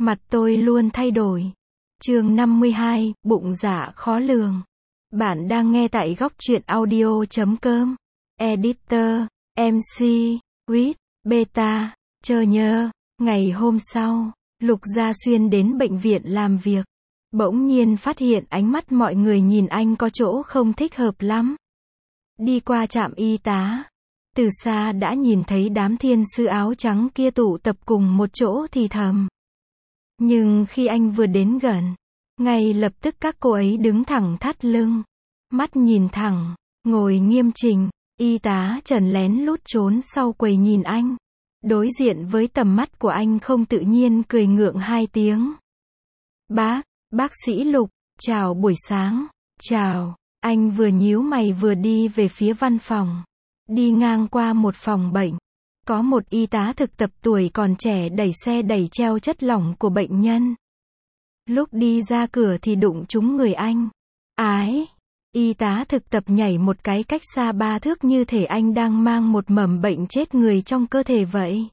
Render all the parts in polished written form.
Mặt tôi luôn thay đổi. Chương 52, bụng dạ khó lường. Bạn đang nghe tại góc truyện audio.com. Editor, MC, Quýt, Beta, Chờ nhớ. Ngày hôm sau, Lục Gia Xuyên đến bệnh viện làm việc. Bỗng nhiên phát hiện ánh mắt mọi người nhìn anh có chỗ không thích hợp lắm. Đi qua trạm y tá, từ xa đã nhìn thấy đám thiên sư áo trắng kia tụ tập cùng một chỗ thì thầm. Nhưng khi anh vừa đến gần, ngay lập tức các cô ấy đứng thẳng thắt lưng, mắt nhìn thẳng, ngồi nghiêm chỉnh. Y tá Trần lén lút trốn sau quầy nhìn anh. Đối diện với tầm mắt của anh không tự nhiên cười ngượng hai tiếng. Bác sĩ Lục, chào buổi sáng. Chào. Anh vừa nhíu mày vừa đi về phía văn phòng. Đi ngang qua một phòng bệnh. Có một y tá thực tập tuổi còn trẻ đẩy xe đẩy treo chất lỏng của bệnh nhân. Lúc đi ra cửa thì đụng trúng người anh. Ái! Y tá thực tập nhảy một cái cách xa 3 thước như thể anh đang mang một mầm bệnh chết người trong cơ thể vậy.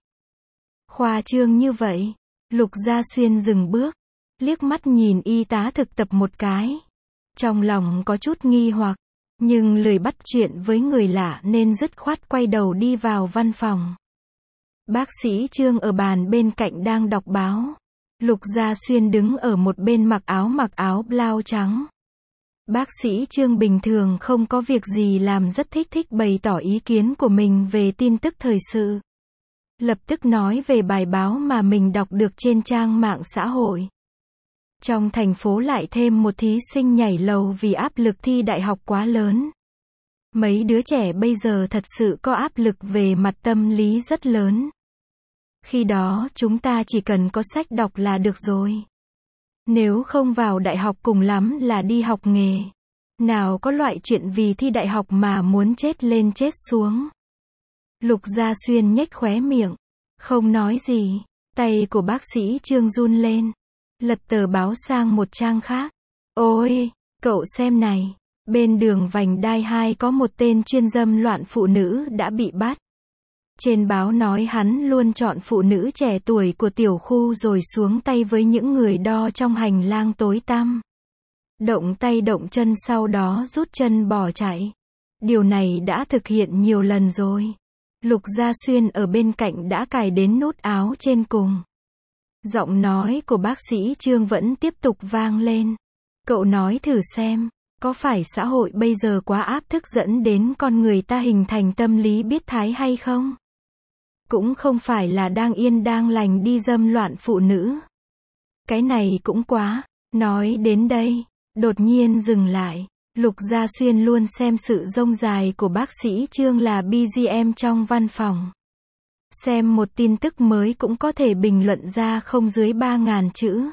Khoa trương như vậy. Lục Gia Xuyên dừng bước, liếc mắt nhìn y tá thực tập một cái. Trong lòng có chút nghi hoặc, nhưng lười bắt chuyện với người lạ nên dứt khoát quay đầu đi vào văn phòng. Bác sĩ Trương ở bàn bên cạnh đang đọc báo. Lục Gia Xuyên đứng ở một bên mặc áo blau trắng. Bác sĩ Trương bình thường không có việc gì làm rất thích bày tỏ ý kiến của mình về tin tức thời sự. Lập tức nói về bài báo mà mình đọc được trên trang mạng xã hội. Trong thành phố lại thêm một thí sinh nhảy lầu vì áp lực thi đại học quá lớn. Mấy đứa trẻ bây giờ thật sự có áp lực về mặt tâm lý rất lớn. Khi đó chúng ta chỉ cần có sách đọc là được rồi. Nếu không vào đại học cùng lắm là đi học nghề. Nào có loại chuyện vì thi đại học mà muốn chết lên chết xuống. Lục Gia Xuyên nhếch khóe miệng, không nói gì. Tay của bác sĩ Trương run lên, lật tờ báo sang một trang khác. Ôi, cậu xem này, bên đường vành đai 2 có một tên chuyên dâm loạn phụ nữ đã bị bắt. Trên báo nói hắn luôn chọn phụ nữ trẻ tuổi của tiểu khu rồi xuống tay với những người đo trong hành lang tối tăm. Động tay động chân sau đó rút chân bỏ chạy. Điều này đã thực hiện nhiều lần rồi. Lục Gia Xuyên ở bên cạnh đã cài đến nút áo trên cùng. Giọng nói của bác sĩ Trương vẫn tiếp tục vang lên. Cậu nói thử xem, có phải xã hội bây giờ quá áp thức dẫn đến con người ta hình thành tâm lý biến thái hay không? Cũng không phải là đang yên đang lành đi dâm loạn phụ nữ. Cái này cũng quá. Nói đến đây, đột nhiên dừng lại. Lục Gia Xuyên luôn xem sự rông dài của bác sĩ Trương là BGM trong văn phòng. Xem một tin tức mới cũng có thể bình luận ra không dưới 3.000 chữ.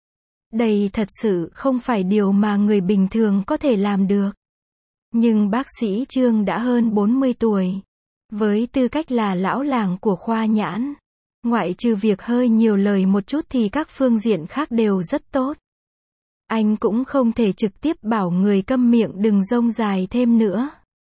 Đây thật sự không phải điều mà người bình thường có thể làm được. Nhưng bác sĩ Trương đã hơn 40 tuổi. Với tư cách là lão làng của khoa nhãn, ngoại trừ việc hơi nhiều lời một chút thì các phương diện khác đều rất tốt. Anh cũng không thể trực tiếp bảo người câm miệng đừng rông dài thêm nữa.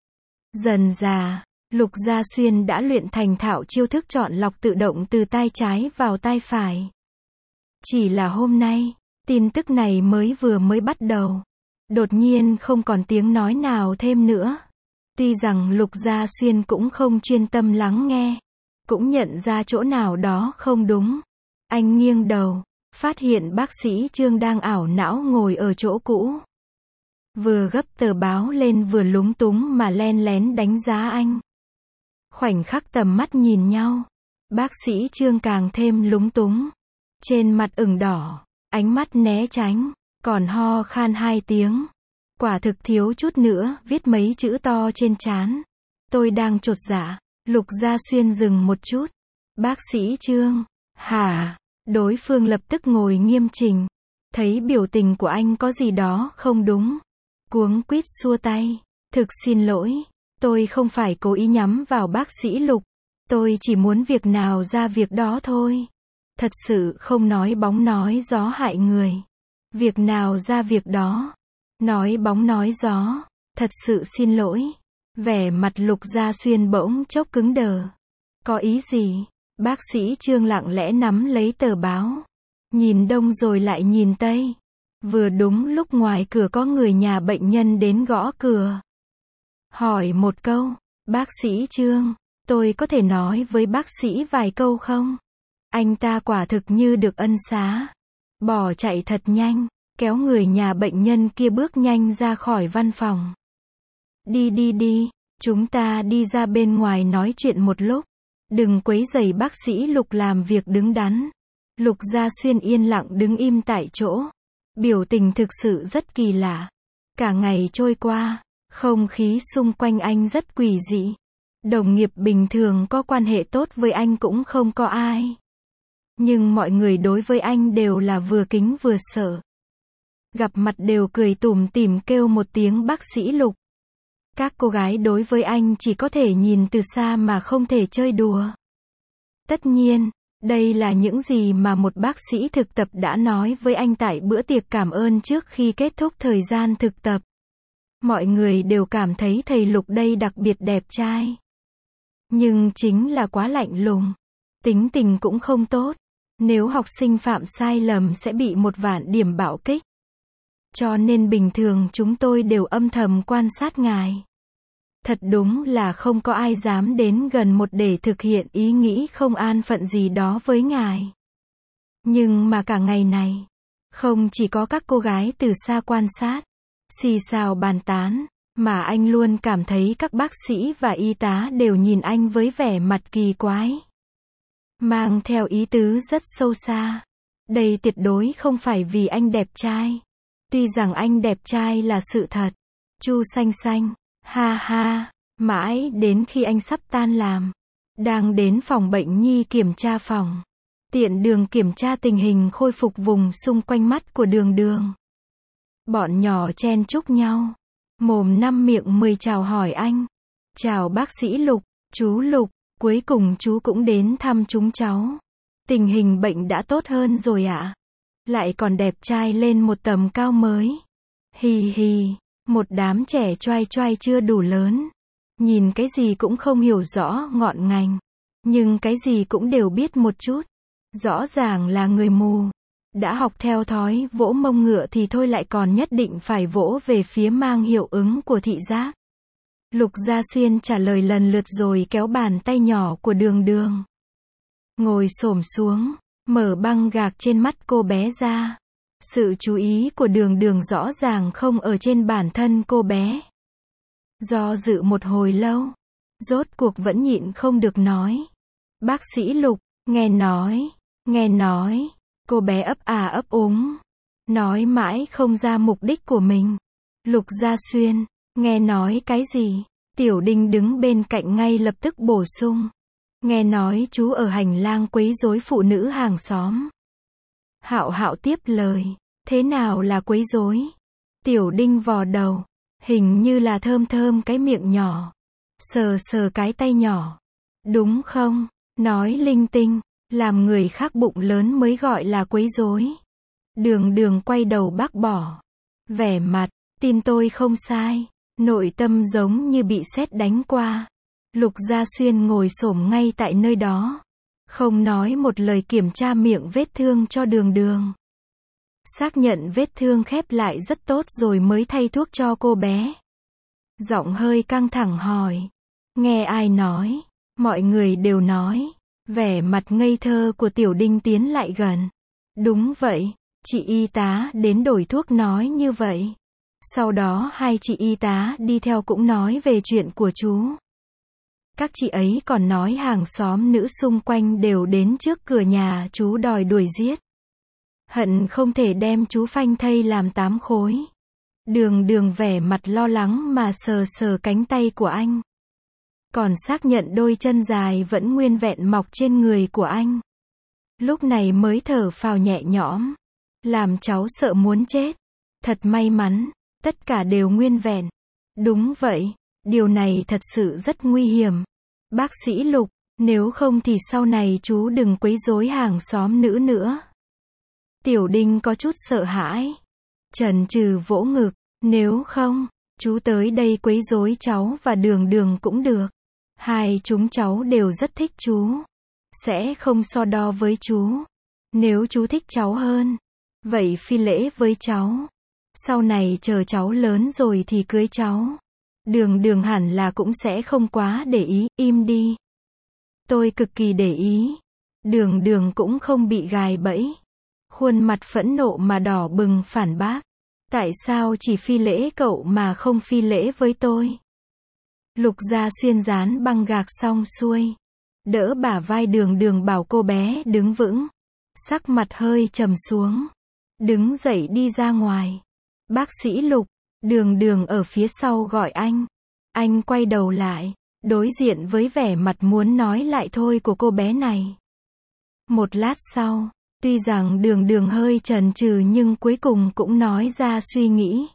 Dần dà, Lục Gia Xuyên đã luyện thành thạo chiêu thức chọn lọc tự động từ tai trái vào tai phải. Chỉ là hôm nay, tin tức này mới bắt đầu. Đột nhiên không còn tiếng nói nào thêm nữa. Tuy rằng Lục Gia Xuyên cũng không chuyên tâm lắng nghe, cũng nhận ra chỗ nào đó không đúng. Anh nghiêng đầu, phát hiện bác sĩ Trương đang ảo não ngồi ở chỗ cũ. Vừa gấp tờ báo lên vừa lúng túng mà len lén đánh giá anh. Khoảnh khắc tầm mắt nhìn nhau, bác sĩ Trương càng thêm lúng túng. Trên mặt ửng đỏ, ánh mắt né tránh, còn ho khan 2 tiếng. Quả thực thiếu chút nữa viết mấy chữ to trên trán. Tôi đang chột dạ. Lục Gia Xuyên dừng một chút. Bác sĩ Trương, hả? Đối phương lập tức ngồi nghiêm chỉnh. Thấy biểu tình của anh có gì đó không đúng. Cuống quýt xua tay. Thực xin lỗi. Tôi không phải cố ý nhắm vào bác sĩ Lục. Tôi chỉ muốn việc nào ra việc đó thôi. Thật sự không nói bóng nói gió hại người. Việc nào ra việc đó. Nói bóng nói gió. Thật sự xin lỗi. Vẻ mặt Lục Gia Xuyên bỗng chốc cứng đờ. Có ý gì? Bác sĩ Trương lặng lẽ nắm lấy tờ báo. Nhìn đông rồi lại nhìn tây. Vừa đúng lúc ngoài cửa có người nhà bệnh nhân đến gõ cửa. Hỏi một câu, bác sĩ Trương, tôi có thể nói với bác sĩ vài câu không? Anh ta quả thực như được ân xá. Bỏ chạy thật nhanh, kéo người nhà bệnh nhân kia bước nhanh ra khỏi văn phòng. Đi, chúng ta đi ra bên ngoài nói chuyện một lúc. Đừng quấy rầy bác sĩ Lục làm việc đứng đắn. Lục Gia Xuyên yên lặng đứng im tại chỗ. Biểu tình thực sự rất kỳ lạ. Cả ngày trôi qua, không khí xung quanh anh rất quỷ dị. Đồng nghiệp bình thường có quan hệ tốt với anh cũng không có ai. Nhưng mọi người đối với anh đều là vừa kính vừa sợ. Gặp mặt đều cười tủm tỉm kêu một tiếng bác sĩ Lục. Các cô gái đối với anh chỉ có thể nhìn từ xa mà không thể chơi đùa. Tất nhiên, đây là những gì mà một bác sĩ thực tập đã nói với anh tại bữa tiệc cảm ơn trước khi kết thúc thời gian thực tập. Mọi người đều cảm thấy thầy Lục đây đặc biệt đẹp trai. Nhưng chính là quá lạnh lùng. Tính tình cũng không tốt. Nếu học sinh phạm sai lầm sẽ bị 1.000.000 điểm bạo kích. Cho nên bình thường chúng tôi đều âm thầm quan sát ngài. Thật đúng là không có ai dám đến gần một để thực hiện ý nghĩ không an phận gì đó với ngài. Nhưng mà cả ngày này, không chỉ có các cô gái từ xa quan sát, xì xào bàn tán, mà anh luôn cảm thấy các bác sĩ và y tá đều nhìn anh với vẻ mặt kỳ quái. Mang theo ý tứ rất sâu xa. Đây tuyệt đối không phải vì anh đẹp trai. Tuy rằng anh đẹp trai là sự thật. Chu Xanh Xanh, ha ha, mãi đến khi anh sắp tan làm. Đang đến phòng bệnh nhi kiểm tra phòng. Tiện đường kiểm tra tình hình khôi phục vùng xung quanh mắt của Đường Đường. Bọn nhỏ chen chúc nhau. Mồm năm miệng 10 chào hỏi anh. Chào bác sĩ Lục, chú Lục, cuối cùng chú cũng đến thăm chúng cháu. Tình hình bệnh đã tốt hơn rồi ạ. Lại còn đẹp trai lên một tầm cao mới. Hì hì, một đám trẻ choai choai chưa đủ lớn. Nhìn cái gì cũng không hiểu rõ ngọn ngành. Nhưng cái gì cũng đều biết một chút. Rõ ràng là người mù. Đã học theo thói vỗ mông ngựa thì thôi lại còn nhất định phải vỗ về phía mang hiệu ứng của thị giác. Lục Gia Xuyên trả lời lần lượt rồi kéo bàn tay nhỏ của Đường Đường. Ngồi xổm xuống, mở băng gạc trên mắt cô bé ra. Sự chú ý của Đường Đường rõ ràng không ở trên bản thân cô bé. Do dự một hồi lâu, rốt cuộc vẫn nhịn không được nói. Bác sĩ Lục, nghe nói, cô bé ấp à ấp úng. Nói mãi không ra mục đích của mình. Lục Gia Xuyên, nghe nói cái gì? Tiểu Đinh đứng bên cạnh ngay lập tức bổ sung. Nghe nói chú ở hành lang quấy rối phụ nữ hàng xóm. Hạo Hạo tiếp lời. Thế nào là quấy rối? Tiểu Đinh vò đầu. Hình như là thơm thơm cái miệng nhỏ. Sờ sờ cái tay nhỏ. Đúng không? Nói linh tinh. Làm người khác bụng lớn mới gọi là quấy rối. Đường Đường quay đầu bác bỏ. Vẻ mặt, tin tôi không sai. Nội tâm giống như bị sét đánh qua. Lục Gia Xuyên ngồi xổm ngay tại nơi đó. Không nói một lời kiểm tra miệng vết thương cho Đường Đường. Xác nhận vết thương khép lại rất tốt rồi mới thay thuốc cho cô bé. Giọng hơi căng thẳng hỏi. Nghe ai nói? Mọi người đều nói. Vẻ mặt ngây thơ của Tiểu Đinh tiến lại gần. Đúng vậy, chị y tá đến đổi thuốc nói như vậy. Sau đó hai chị y tá đi theo cũng nói về chuyện của chú. Các chị ấy còn nói hàng xóm nữ xung quanh đều đến trước cửa nhà chú đòi đuổi giết. Hận không thể đem chú phanh thây làm 8 khối. Đường Đường vẻ mặt lo lắng mà sờ sờ cánh tay của anh. Còn xác nhận đôi chân dài vẫn nguyên vẹn mọc trên người của anh. Lúc này mới thở phào nhẹ nhõm. Làm cháu sợ muốn chết. Thật may mắn, tất cả đều nguyên vẹn. Đúng vậy, điều này thật sự rất nguy hiểm. Bác sĩ Lục, nếu không thì sau này chú đừng quấy rối hàng xóm nữ nữa. Tiểu Đinh có chút sợ hãi. Chần chừ vỗ ngực, nếu không, chú tới đây quấy rối cháu và Đường Đường cũng được. Hai chúng cháu đều rất thích chú. Sẽ không so đo với chú. Nếu chú thích cháu hơn, vậy phi lễ với cháu. Sau này chờ cháu lớn rồi thì cưới cháu. Đường Đường hẳn là cũng sẽ không quá để ý, im đi. Tôi cực kỳ để ý. Đường Đường cũng không bị gài bẫy. Khuôn mặt phẫn nộ mà đỏ bừng phản bác. Tại sao chỉ phi lễ cậu mà không phi lễ với tôi? Lục Gia Xuyên dán băng gạc xong xuôi. Đỡ bả vai Đường Đường bảo cô bé đứng vững. Sắc mặt hơi trầm xuống. Đứng dậy đi ra ngoài. Bác sĩ Lục, Đường Đường ở phía sau gọi anh. Anh quay đầu lại, đối diện với vẻ mặt muốn nói lại thôi của cô bé này. Một lát sau, tuy rằng Đường Đường hơi chần chừ nhưng cuối cùng cũng nói ra suy nghĩ.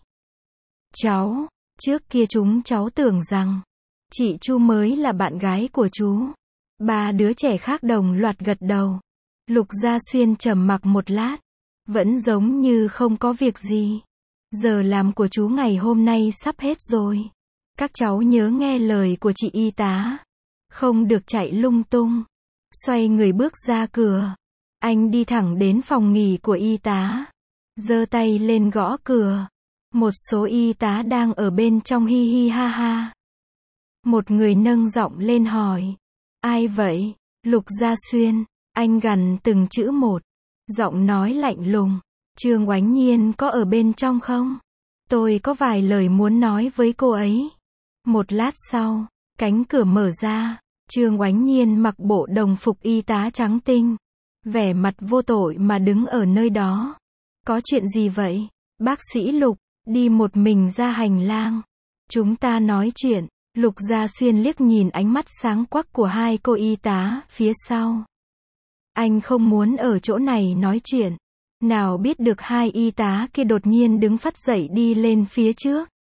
Cháu, trước kia chúng cháu tưởng rằng chị Chu mới là bạn gái của chú. Ba đứa trẻ khác đồng loạt gật đầu. Lục Gia Xuyên trầm mặc một lát, vẫn giống như không có việc gì. Giờ làm của chú ngày hôm nay sắp hết rồi. Các cháu nhớ nghe lời của chị y tá. Không được chạy lung tung. Xoay người bước ra cửa. Anh đi thẳng đến phòng nghỉ của y tá. Giơ tay lên gõ cửa. Một số y tá đang ở bên trong hi hi ha ha. Một người nâng giọng lên hỏi. Ai vậy? Lục Gia Xuyên. Anh gằn từng chữ một. Giọng nói lạnh lùng. Trương Oánh Nhiên có ở bên trong không? Tôi có vài lời muốn nói với cô ấy. Một lát sau, cánh cửa mở ra. Trương Oánh Nhiên mặc bộ đồng phục y tá trắng tinh. Vẻ mặt vô tội mà đứng ở nơi đó. Có chuyện gì vậy? Bác sĩ Lục, đi một mình ra hành lang. Chúng ta nói chuyện. Lục Gia Xuyên liếc nhìn ánh mắt sáng quắc của hai cô y tá phía sau. Anh không muốn ở chỗ này nói chuyện. Nào biết được hai y tá kia đột nhiên đứng phắt dậy đi lên phía trước.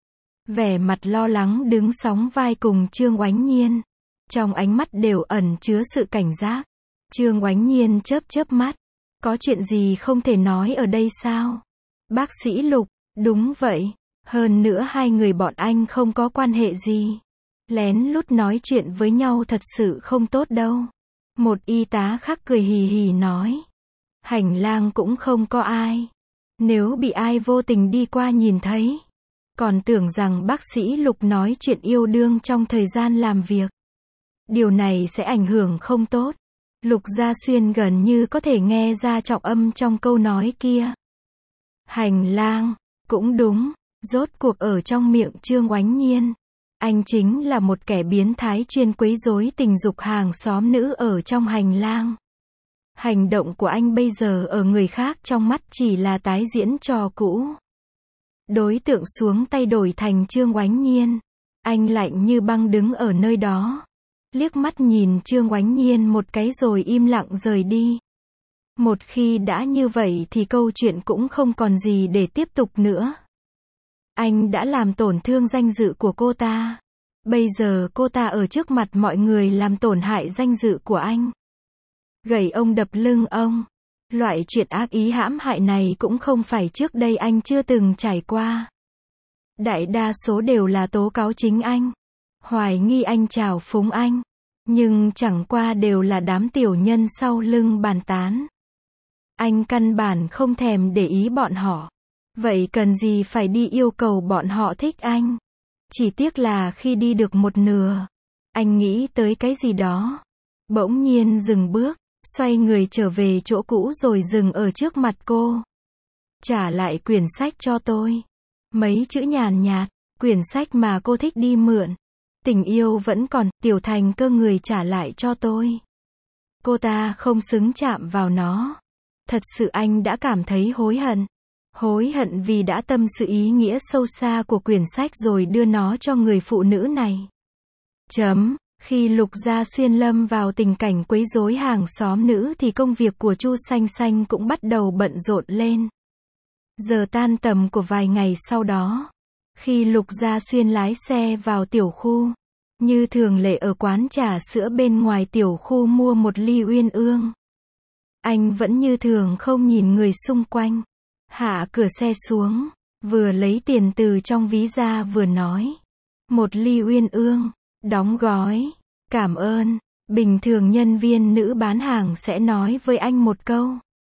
Vẻ mặt lo lắng đứng sóng vai cùng Trương Oánh Nhiên. Trong ánh mắt đều ẩn chứa sự cảnh giác. Trương Oánh Nhiên chớp chớp mắt. Có chuyện gì không thể nói ở đây sao? Bác sĩ Lục, đúng vậy. Hơn nữa hai người bọn anh không có quan hệ gì. Lén lút nói chuyện với nhau thật sự không tốt đâu. Một y tá khác cười hì hì nói. Hành lang cũng không có ai. Nếu bị ai vô tình đi qua nhìn thấy, còn tưởng rằng bác sĩ Lục nói chuyện yêu đương trong thời gian làm việc. Điều này sẽ ảnh hưởng không tốt. Lục Gia Xuyên gần như có thể nghe ra trọng âm trong câu nói kia. Hành lang, cũng đúng, rốt cuộc ở trong miệng Trương Oánh Nhiên. Anh chính là một kẻ biến thái chuyên quấy rối tình dục hàng xóm nữ ở trong hành lang. Hành động của anh bây giờ ở người khác trong mắt chỉ là tái diễn trò cũ. Đối tượng xuống tay đổi thành Trương Oánh Nhiên. Anh lạnh như băng đứng ở nơi đó. Liếc mắt nhìn Trương Oánh Nhiên một cái rồi im lặng rời đi. Một khi đã như vậy thì câu chuyện cũng không còn gì để tiếp tục nữa. Anh đã làm tổn thương danh dự của cô ta. Bây giờ cô ta ở trước mặt mọi người làm tổn hại danh dự của anh. Gẩy ông đập lưng ông. Loại chuyện ác ý hãm hại này cũng không phải trước đây anh chưa từng trải qua. Đại đa số đều là tố cáo chính anh. Hoài nghi anh trào phúng anh. Nhưng chẳng qua đều là đám tiểu nhân sau lưng bàn tán. Anh căn bản không thèm để ý bọn họ. Vậy cần gì phải đi yêu cầu bọn họ thích anh? Chỉ tiếc là khi đi được một nửa, anh nghĩ tới cái gì đó. Bỗng nhiên dừng bước, xoay người trở về chỗ cũ rồi dừng ở trước mặt cô. Trả lại quyển sách cho tôi. Mấy chữ nhàn nhạt, quyển sách mà cô thích đi mượn. Tình yêu vẫn còn, Tiểu Thành Cơ người trả lại cho tôi. Cô ta không xứng chạm vào nó. Thật sự anh đã cảm thấy hối hận. Hối hận vì đã tâm sự ý nghĩa sâu xa của quyển sách rồi đưa nó cho người phụ nữ này. Khi Lục Gia Xuyên lâm vào tình cảnh quấy rối hàng xóm nữ thì công việc của Chu Xanh Xanh cũng bắt đầu bận rộn lên. Giờ tan tầm của vài ngày sau đó, khi Lục Gia Xuyên lái xe vào tiểu khu, như thường lệ ở quán trà sữa bên ngoài tiểu khu mua một ly uyên ương. Anh vẫn như thường không nhìn người xung quanh. Hạ cửa xe xuống, vừa lấy tiền từ trong ví ra vừa nói. Một ly uyên ương, đóng gói, cảm ơn. Bình thường nhân viên nữ bán hàng sẽ nói với anh một câu.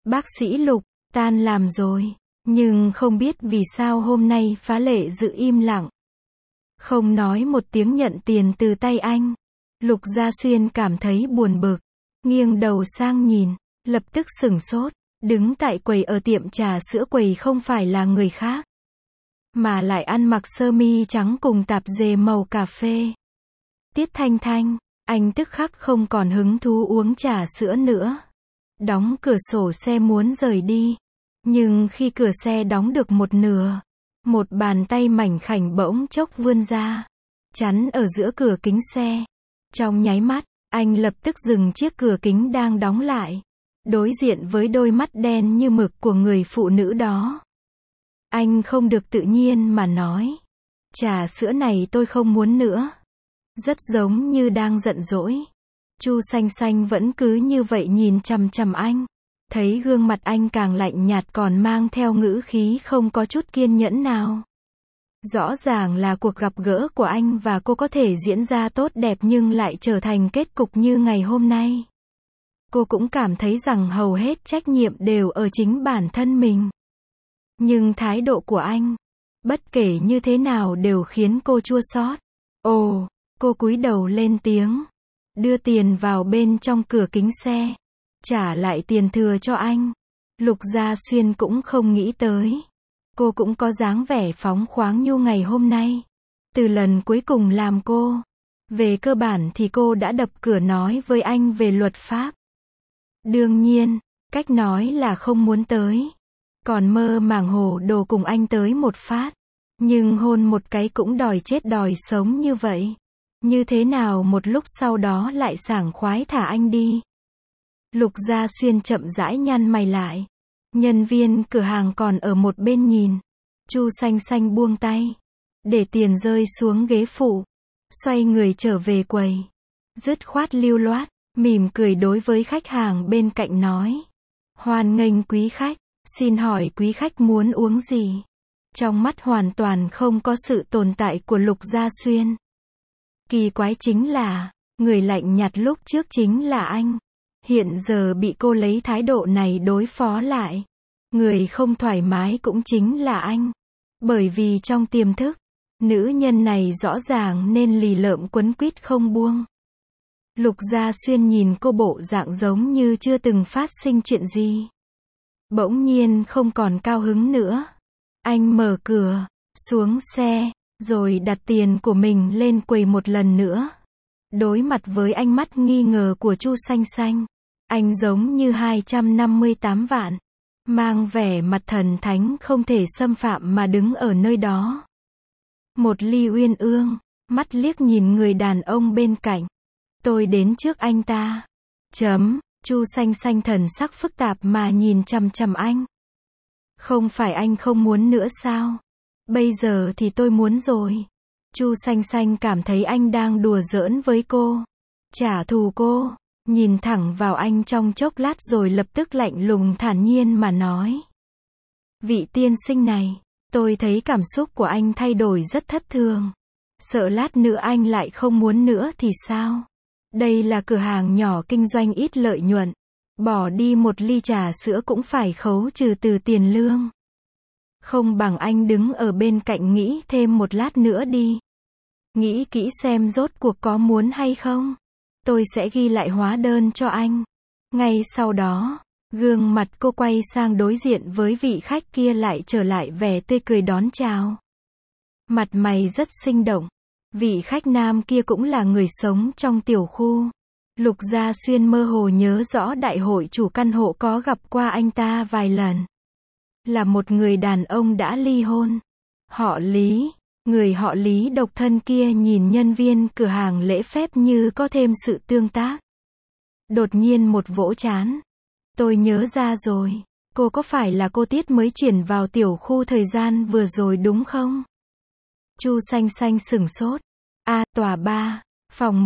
Bác sĩ Lục, tan làm rồi. Nhưng không biết vì sao hôm nay phá lệ giữ im lặng. Không nói một tiếng nhận tiền từ tay anh. Lục Gia Xuyên cảm thấy buồn bực. Nghiêng đầu sang nhìn. Lập tức sửng sốt. Đứng tại quầy ở tiệm trà sữa quầy không phải là người khác. Mà lại ăn mặc sơ mi trắng cùng tạp dề màu cà phê. Tiết Thanh Thanh. Anh tức khắc không còn hứng thú uống trà sữa nữa. Đóng cửa sổ xe muốn rời đi. Nhưng khi cửa xe đóng được một nửa, một bàn tay mảnh khảnh bỗng chốc vươn ra, chắn ở giữa cửa kính xe. Trong nháy mắt, anh lập tức dừng chiếc cửa kính đang đóng lại, đối diện với đôi mắt đen như mực của người phụ nữ đó. Anh không được tự nhiên mà nói, trà sữa này tôi không muốn nữa. Rất giống như đang giận dỗi. Chu Xanh Xanh vẫn cứ như vậy nhìn chằm chằm anh. Thấy gương mặt anh càng lạnh nhạt còn mang theo ngữ khí không có chút kiên nhẫn nào. Rõ ràng là cuộc gặp gỡ của anh và cô có thể diễn ra tốt đẹp nhưng lại trở thành kết cục như ngày hôm nay. Cô cũng cảm thấy rằng hầu hết trách nhiệm đều ở chính bản thân mình. Nhưng thái độ của anh, bất kể như thế nào đều khiến cô chua xót. Ồ, cô cúi đầu lên tiếng. Đưa tiền vào bên trong cửa kính xe. Trả lại tiền thừa cho anh. Lục Gia Xuyên cũng không nghĩ tới. Cô cũng có dáng vẻ phóng khoáng nhu ngày hôm nay. Từ lần cuối cùng làm cô. Về cơ bản thì cô đã đập cửa nói với anh về luật pháp. Đương nhiên, cách nói là không muốn tới. Còn mơ màng hồ đồ cùng anh tới một phát. Nhưng hôn một cái cũng đòi chết đòi sống như vậy. Như thế nào một lúc sau đó lại sảng khoái thả anh đi. Lục Gia Xuyên chậm rãi nhăn mày lại. Nhân viên cửa hàng còn ở một bên nhìn. Chu Xanh Xanh buông tay. Để tiền rơi xuống ghế phụ. Xoay người trở về quầy. Dứt khoát lưu loát. Mỉm cười đối với khách hàng bên cạnh nói. Hoan nghênh quý khách. Xin hỏi quý khách muốn uống gì? Trong mắt hoàn toàn không có sự tồn tại của Lục Gia Xuyên. Kỳ quái chính là, người lạnh nhạt lúc trước chính là anh. Hiện giờ bị cô lấy thái độ này đối phó lại. Người không thoải mái cũng chính là anh. Bởi vì trong tiềm thức, nữ nhân này rõ ràng nên lì lợm quấn quýt không buông. Lục Gia Xuyên nhìn cô bộ dạng giống như chưa từng phát sinh chuyện gì. Bỗng nhiên không còn cao hứng nữa. Anh mở cửa, xuống xe, rồi đặt tiền của mình lên quầy một lần nữa. Đối mặt với ánh mắt nghi ngờ của Chu Xanh Xanh, anh giống như 258 vạn, mang vẻ mặt thần thánh không thể xâm phạm mà đứng ở nơi đó. Một ly uyên ương, mắt liếc nhìn người đàn ông bên cạnh. Tôi đến trước anh ta. Chu Xanh Xanh thần sắc phức tạp mà nhìn chằm chằm anh. Không phải anh không muốn nữa sao? Bây giờ thì tôi muốn rồi. Chu Xanh Xanh cảm thấy anh đang đùa giỡn với cô. Trả thù cô. Nhìn thẳng vào anh trong chốc lát rồi lập tức lạnh lùng thản nhiên mà nói. Vị tiên sinh này, tôi thấy cảm xúc của anh thay đổi rất thất thường. Sợ lát nữa anh lại không muốn nữa thì sao? Đây là cửa hàng nhỏ kinh doanh ít lợi nhuận. Bỏ đi một ly trà sữa cũng phải khấu trừ từ tiền lương. Không bằng anh đứng ở bên cạnh nghĩ thêm một lát nữa đi. Nghĩ kỹ xem rốt cuộc có muốn hay không. Tôi sẽ ghi lại hóa đơn cho anh. Ngay sau đó, gương mặt cô quay sang đối diện với vị khách kia lại trở lại vẻ tươi cười đón chào. Mặt mày rất sinh động. Vị khách nam kia cũng là người sống trong tiểu khu. Lục Gia Xuyên mơ hồ nhớ rõ đại hội chủ căn hộ có gặp qua anh ta vài lần. Là một người đàn ông đã ly hôn. Họ Lý. Người họ Lý độc thân kia nhìn nhân viên cửa hàng lễ phép như có thêm sự tương tác. Đột nhiên một vỗ trán. Tôi nhớ ra rồi. Cô có phải là cô Tiết mới chuyển vào tiểu khu thời gian vừa rồi đúng không? Chu Xanh Xanh sửng sốt. Tòa 3, phòng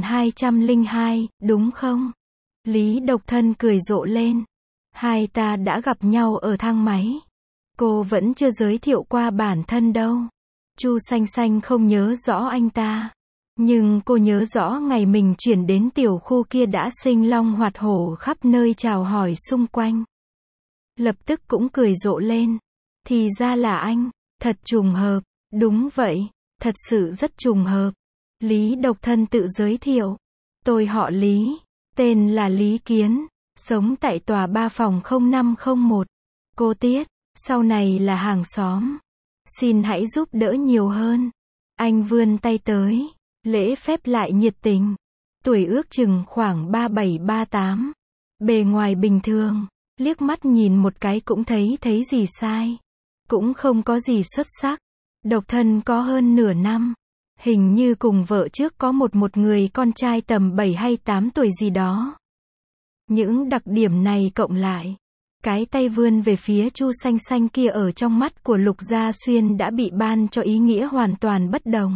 1202, đúng không? Lý độc thân cười rộ lên. Hai ta đã gặp nhau ở thang máy. Cô vẫn chưa giới thiệu qua bản thân đâu. Chu Xanh Xanh không nhớ rõ anh ta. Nhưng cô nhớ rõ ngày mình chuyển đến tiểu khu kia đã sinh long hoạt hổ khắp nơi chào hỏi xung quanh. lập tức cũng cười rộ lên. Thì ra là anh, thật trùng hợp, đúng vậy, thật sự rất trùng hợp. Lý Độc Thân tự giới thiệu. Tôi họ Lý, tên là Lý Kiến, sống tại tòa 3 phòng 0501. Cô Tiết, sau này là hàng xóm. Xin hãy giúp đỡ nhiều hơn. Anh vươn tay tới, lễ phép lại nhiệt tình. Tuổi ước chừng khoảng 37-38. Bề ngoài bình thường, liếc mắt nhìn một cái cũng thấy gì sai. Cũng không có gì xuất sắc. Độc thân có hơn nửa năm. Hình như cùng vợ trước có một người con trai tầm 7 hay 8 tuổi gì đó. Những đặc điểm này cộng lại, cái tay vươn về phía Chu Xanh Xanh kia ở trong mắt của Lục Gia Xuyên đã bị ban cho ý nghĩa hoàn toàn bất đồng.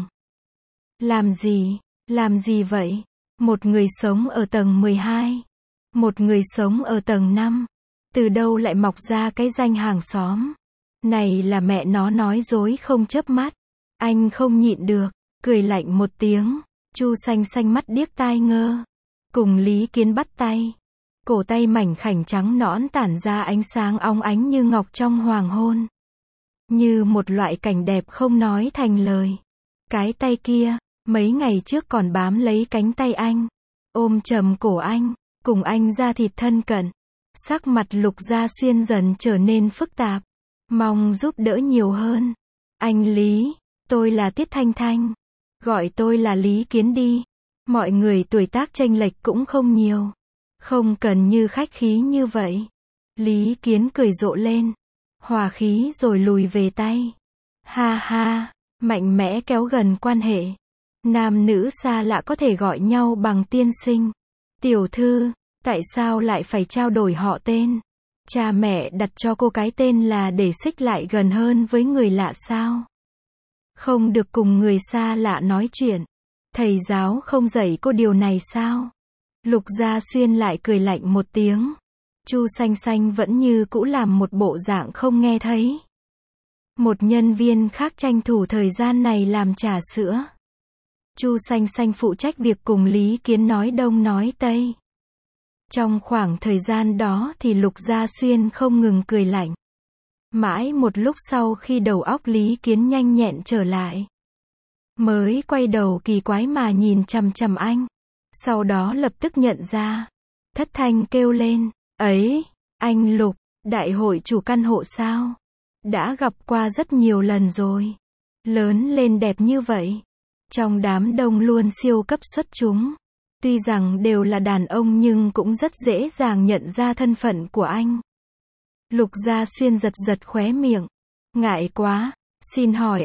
Làm gì vậy? Một người sống ở tầng 12, một người sống ở tầng 5. Từ đâu lại mọc ra cái danh hàng xóm? Này là mẹ nó nói dối không chớp mắt. Anh không nhịn được, cười lạnh một tiếng. Chu Xanh Xanh mắt điếc tai ngơ. Cùng Lý Kiến bắt tay. Cổ tay mảnh khảnh trắng nõn tản ra ánh sáng óng ánh như ngọc trong hoàng hôn. Như một loại cảnh đẹp không nói thành lời. Cái tay kia, mấy ngày trước còn bám lấy cánh tay anh. Ôm chầm cổ anh, cùng anh ra thịt thân cận. Sắc mặt Lục Gia Xuyên dần trở nên phức tạp. Mong giúp đỡ nhiều hơn. Anh Lý, tôi là Tiết Thanh Thanh. Gọi tôi là Lý Kiến đi. Mọi người tuổi tác chênh lệch cũng không nhiều. Không cần như khách khí như vậy. Lý Kiến cười rộ lên. Hòa khí rồi lùi về tay. Ha ha, mạnh mẽ kéo gần quan hệ. Nam nữ xa lạ có thể gọi nhau bằng tiên sinh. Tiểu thư, tại sao lại phải trao đổi họ tên? Cha mẹ đặt cho cô cái tên là để xích lại gần hơn với người lạ sao? Không được cùng người xa lạ nói chuyện. Thầy giáo không dạy cô điều này sao? Lục Gia Xuyên lại cười lạnh một tiếng. Chu Xanh Xanh vẫn như cũ làm một bộ dạng không nghe thấy. Một nhân viên khác tranh thủ thời gian này làm trà sữa. Chu Xanh Xanh phụ trách việc cùng Lý Kiến nói đông nói tây. Trong khoảng thời gian đó thì Lục Gia Xuyên không ngừng cười lạnh. Mãi một lúc sau khi đầu óc Lý Kiến nhanh nhẹn trở lại, mới quay đầu kỳ quái mà nhìn chằm chằm anh. Sau đó lập tức nhận ra. Thất thanh kêu lên. Ấy, anh Lục, đại hội chủ căn hộ sao? Đã gặp qua rất nhiều lần rồi. Lớn lên đẹp như vậy. Trong đám đông luôn siêu cấp xuất chúng. Tuy rằng đều là đàn ông nhưng cũng rất dễ dàng nhận ra thân phận của anh. Lục Gia Xuyên giật giật khóe miệng. Ngại quá, xin hỏi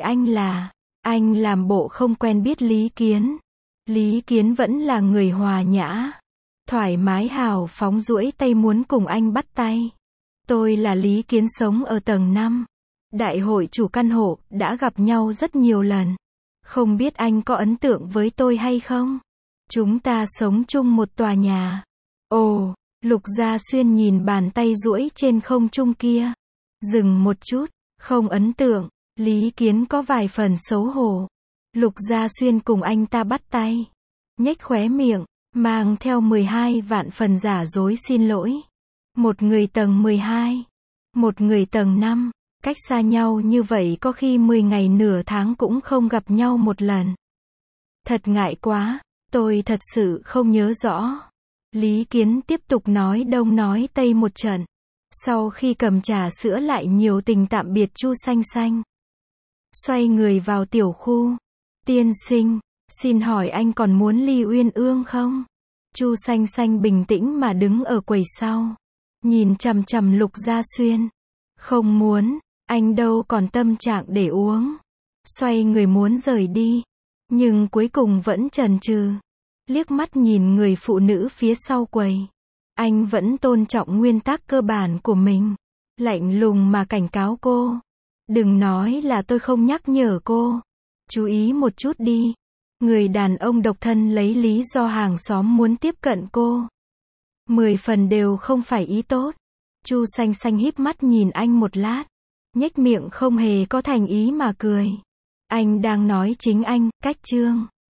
anh làm bộ không quen biết Lý Kiến. Lý Kiến vẫn là người hòa nhã, thoải mái hào phóng duỗi tay muốn cùng anh bắt tay. Tôi là Lý Kiến sống ở tầng 5. Đại hội chủ căn hộ, đã gặp nhau rất nhiều lần. Không biết anh có ấn tượng với tôi hay không? Chúng ta sống chung một tòa nhà. Ồ, Lục Gia Xuyên nhìn bàn tay duỗi trên không trung kia. Dừng một chút, không ấn tượng. Lý Kiến có vài phần xấu hổ. Lục Gia Xuyên cùng anh ta bắt tay. Nhếch khóe miệng, mang theo 12 vạn phần giả dối xin lỗi. Một người tầng 12, một người tầng 5, cách xa nhau như vậy có khi 10 ngày nửa tháng cũng không gặp nhau một lần. Thật ngại quá, tôi thật sự không nhớ rõ. Lý Kiến tiếp tục nói đông nói tây một trận. Sau khi cầm trà sữa lại nhiều tình tạm biệt Chu Xanh Xanh. Xoay người vào tiểu khu. Tiên sinh, xin hỏi anh còn muốn ly uyên ương không? Chu Xanh Xanh bình tĩnh mà đứng ở quầy sau. Nhìn chằm chằm Lục Gia Xuyên. Không muốn, anh đâu còn tâm trạng để uống. Xoay người muốn rời đi. Nhưng cuối cùng vẫn chần chừ. Liếc mắt nhìn người phụ nữ phía sau quầy. Anh vẫn tôn trọng nguyên tắc cơ bản của mình. Lạnh lùng mà cảnh cáo cô. Đừng nói là tôi không nhắc nhở cô. Chú ý một chút đi. Người đàn ông độc thân lấy lý do hàng xóm muốn tiếp cận cô. 10 phần đều không phải ý tốt. Chu Xanh Xanh híp mắt nhìn anh một lát. Nhếch miệng không hề có thành ý mà cười. Anh đang nói chính anh, cách chương.